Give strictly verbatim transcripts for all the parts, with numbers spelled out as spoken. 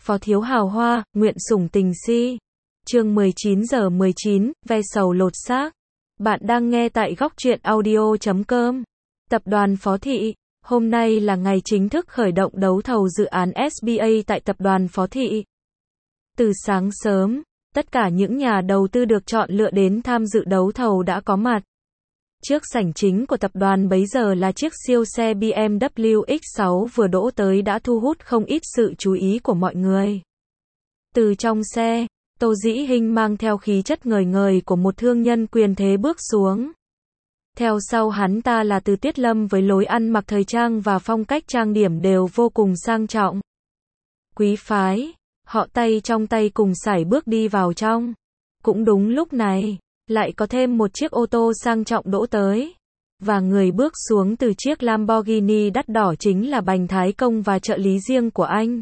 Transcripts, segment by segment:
Phó thiếu hào hoa, nguyện sủng tình si. Chương mười chín giờ mười chín, ve sầu lột xác. Bạn đang nghe tại góc truyện audio chấm com. Tập đoàn Phó Thị. Hôm nay là ngày chính thức khởi động đấu thầu dự án ét bê a tại tập đoàn Phó Thị. Từ sáng sớm, tất cả những nhà đầu tư được chọn lựa đến tham dự đấu thầu đã có mặt. Trước sảnh chính của tập đoàn bấy giờ là chiếc siêu xe bê em vê ích sáu vừa đỗ tới đã thu hút không ít sự chú ý của mọi người. Từ trong xe, Tô Dĩ Hinh mang theo khí chất ngời ngời của một thương nhân quyền thế bước xuống. Theo sau hắn ta là Từ Tiết Lâm với lối ăn mặc thời trang và phong cách trang điểm đều vô cùng sang trọng. Quý phái, họ tay trong tay cùng sải bước đi vào trong. Cũng đúng lúc này, lại có thêm một chiếc ô tô sang trọng đỗ tới. Và người bước xuống từ chiếc Lamborghini đắt đỏ chính là Bành Thái Công và trợ lý riêng của anh.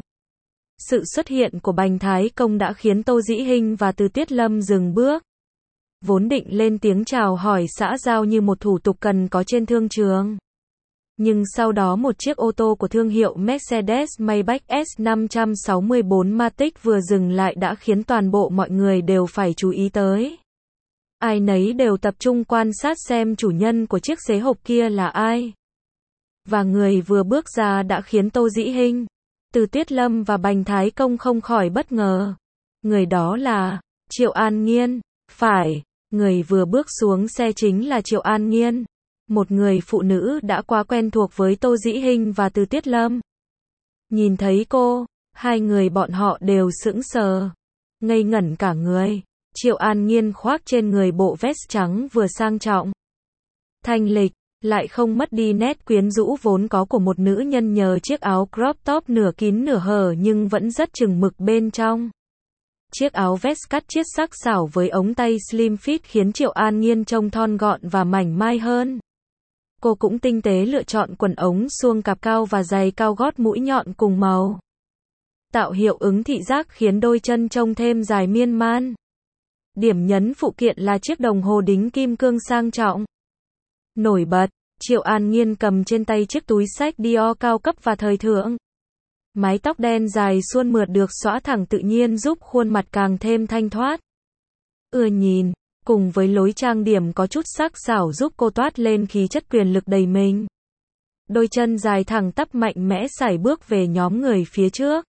Sự xuất hiện của Bành Thái Công đã khiến Tô Dĩ Hinh và Từ Tiết Lâm dừng bước. Vốn định lên tiếng chào hỏi xã giao như một thủ tục cần có trên thương trường. Nhưng sau đó một chiếc ô tô của thương hiệu Mercedes-Maybach S năm sáu bốn Matic vừa dừng lại đã khiến toàn bộ mọi người đều phải chú ý tới. Ai nấy đều tập trung quan sát xem chủ nhân của chiếc xế hộp kia là ai. Và người vừa bước ra đã khiến Tô Dĩ Hinh, Từ Tiết Lâm và Bành Thái Công không khỏi bất ngờ. Người đó là Triệu An Nghiên. Phải, người vừa bước xuống xe chính là Triệu An Nghiên, một người phụ nữ đã quá quen thuộc với Tô Dĩ Hinh và Từ Tiết Lâm. Nhìn thấy cô, hai người bọn họ đều sững sờ, ngây ngẩn cả người. Triệu An Nghiên khoác trên người bộ vest trắng vừa sang trọng, thanh lịch, lại không mất đi nét quyến rũ vốn có của một nữ nhân nhờ chiếc áo crop top nửa kín nửa hở nhưng vẫn rất chừng mực bên trong. Chiếc áo vest cắt chiết sắc sảo với ống tay slim fit khiến Triệu An Nghiên trông thon gọn và mảnh mai hơn. Cô cũng tinh tế lựa chọn quần ống suông cạp cao và giày cao gót mũi nhọn cùng màu, tạo hiệu ứng thị giác khiến đôi chân trông thêm dài miên man. Điểm nhấn phụ kiện là chiếc đồng hồ đính kim cương sang trọng. Nổi bật, Triệu An Nghiên cầm trên tay chiếc túi xách Dior cao cấp và thời thượng. Mái tóc đen dài suôn mượt được xõa thẳng tự nhiên giúp khuôn mặt càng thêm thanh thoát. Ưa nhìn, cùng với lối trang điểm có chút sắc sảo giúp cô toát lên khí chất quyền lực đầy mình. Đôi chân dài thẳng tắp mạnh mẽ sải bước về nhóm người phía trước.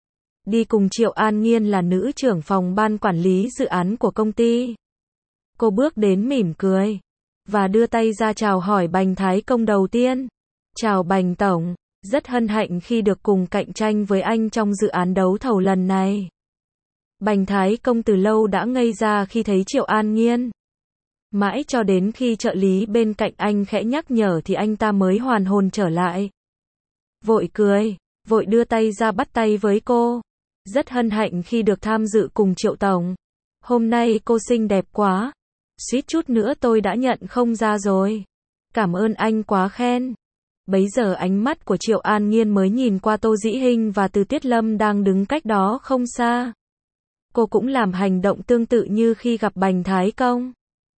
Đi cùng Triệu An Nghiên là nữ trưởng phòng ban quản lý dự án của công ty. Cô bước đến mỉm cười và đưa tay ra chào hỏi Bành Thái Công đầu tiên. Chào Bành Tổng, rất hân hạnh khi được cùng cạnh tranh với anh trong dự án đấu thầu lần này. Bành Thái Công từ lâu đã ngây ra khi thấy Triệu An Nghiên. Mãi cho đến khi trợ lý bên cạnh anh khẽ nhắc nhở thì anh ta mới hoàn hồn trở lại. Vội cười, vội đưa tay ra bắt tay với cô. Rất hân hạnh khi được tham dự cùng Triệu Tổng. Hôm nay cô xinh đẹp quá. Suýt chút nữa tôi đã nhận không ra rồi. Cảm ơn anh quá khen. Bấy giờ ánh mắt của Triệu An Nghiên mới nhìn qua Tô Dĩ Hinh và Từ Tiết Lâm đang đứng cách đó không xa. Cô cũng làm hành động tương tự như khi gặp Bành Thái Công.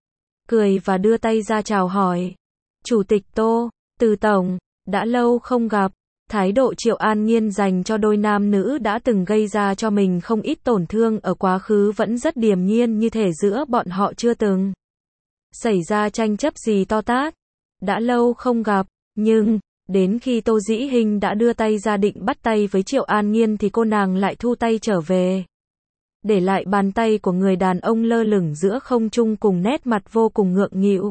Cười và đưa tay ra chào hỏi. Chủ tịch Tô, Từ Tổng, đã lâu không gặp. Thái độ Triệu An Nghiên dành cho đôi nam nữ đã từng gây ra cho mình không ít tổn thương ở quá khứ vẫn rất điềm nhiên như thể giữa bọn họ chưa từng xảy ra tranh chấp gì to tát. Đã lâu không gặp, nhưng đến khi Tô Dĩ Hinh đã đưa tay ra định bắt tay với Triệu An Nghiên thì cô nàng lại thu tay trở về, để lại bàn tay của người đàn ông lơ lửng giữa không trung cùng nét mặt vô cùng ngượng nghịu.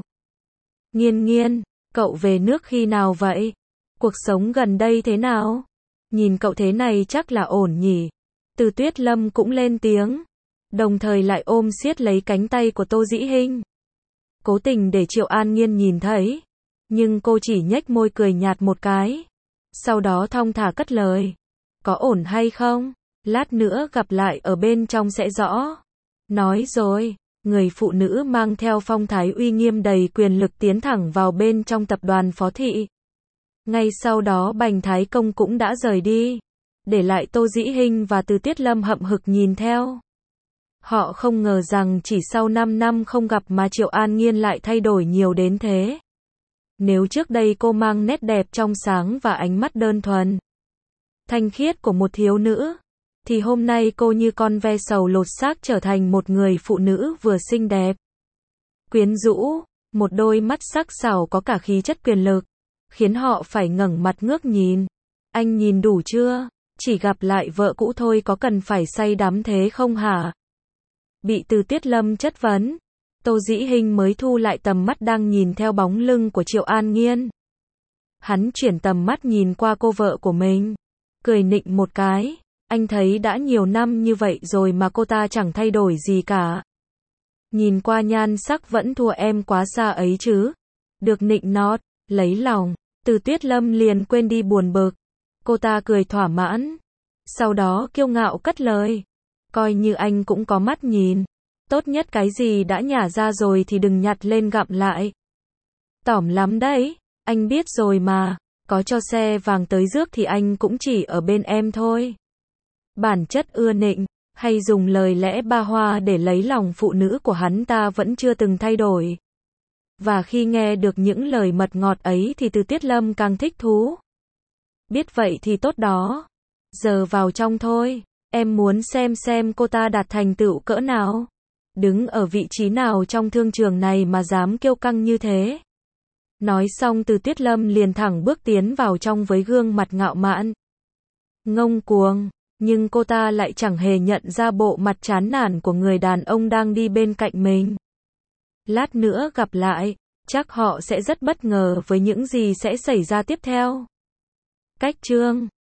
Nghiên Nghiên, cậu về nước khi nào vậy? Cuộc sống gần đây thế nào? Nhìn cậu thế này chắc là ổn nhỉ? Từ Tiết Lâm cũng lên tiếng, đồng thời lại ôm siết lấy cánh tay của Tô Dĩ Hinh. Cố tình để Triệu An Nghiên nhìn thấy, nhưng cô chỉ nhếch môi cười nhạt một cái. Sau đó thong thả cất lời. Có ổn hay không? Lát nữa gặp lại ở bên trong sẽ rõ. Nói rồi, người phụ nữ mang theo phong thái uy nghiêm đầy quyền lực tiến thẳng vào bên trong tập đoàn Phó Thị. Ngay sau đó Bành Thái Công cũng đã rời đi, để lại Tô Dĩ Hinh và Từ Tiết Lâm hậm hực nhìn theo. Họ không ngờ rằng chỉ sau năm năm không gặp mà Triệu An Nghiên lại thay đổi nhiều đến thế. Nếu trước đây cô mang nét đẹp trong sáng và ánh mắt đơn thuần, thanh khiết của một thiếu nữ, thì hôm nay cô như con ve sầu lột xác trở thành một người phụ nữ vừa xinh đẹp, quyến rũ, một đôi mắt sắc sảo có cả khí chất quyền lực, khiến họ phải ngẩng mặt ngước nhìn. Anh nhìn đủ chưa? Chỉ gặp lại vợ cũ thôi có cần phải say đắm thế không hả? Bị Từ Tuyết Lâm chất vấn, Tô Dĩ Hinh mới thu lại tầm mắt đang nhìn theo bóng lưng của Triệu An Nghiên. Hắn chuyển tầm mắt nhìn qua cô vợ của mình, cười nịnh một cái, anh thấy đã nhiều năm như vậy rồi mà cô ta chẳng thay đổi gì cả. Nhìn qua nhan sắc vẫn thua em quá xa ấy chứ. Được nịnh nót, lấy lòng, Từ Tuyết Lâm liền quên đi buồn bực. Cô ta cười thỏa mãn. Sau đó kiêu ngạo cất lời. Coi như anh cũng có mắt nhìn. Tốt nhất cái gì đã nhả ra rồi thì đừng nhặt lên gặm lại. Tỏm lắm đấy, anh biết rồi mà. Có cho xe vàng tới rước thì anh cũng chỉ ở bên em thôi. Bản chất ưa nịnh, hay dùng lời lẽ ba hoa để lấy lòng phụ nữ của hắn ta vẫn chưa từng thay đổi. Và khi nghe được những lời mật ngọt ấy thì Từ Tuyết Lâm càng thích thú. Biết vậy thì tốt đó. Giờ vào trong thôi, em muốn xem xem cô ta đạt thành tựu cỡ nào. Đứng ở vị trí nào trong thương trường này mà dám kiêu căng như thế. Nói xong Từ Tuyết Lâm liền thẳng bước tiến vào trong với gương mặt ngạo mạn, ngông cuồng, nhưng cô ta lại chẳng hề nhận ra bộ mặt chán nản của người đàn ông đang đi bên cạnh mình. Lát nữa gặp lại, chắc họ sẽ rất bất ngờ với những gì sẽ xảy ra tiếp theo. Cách chương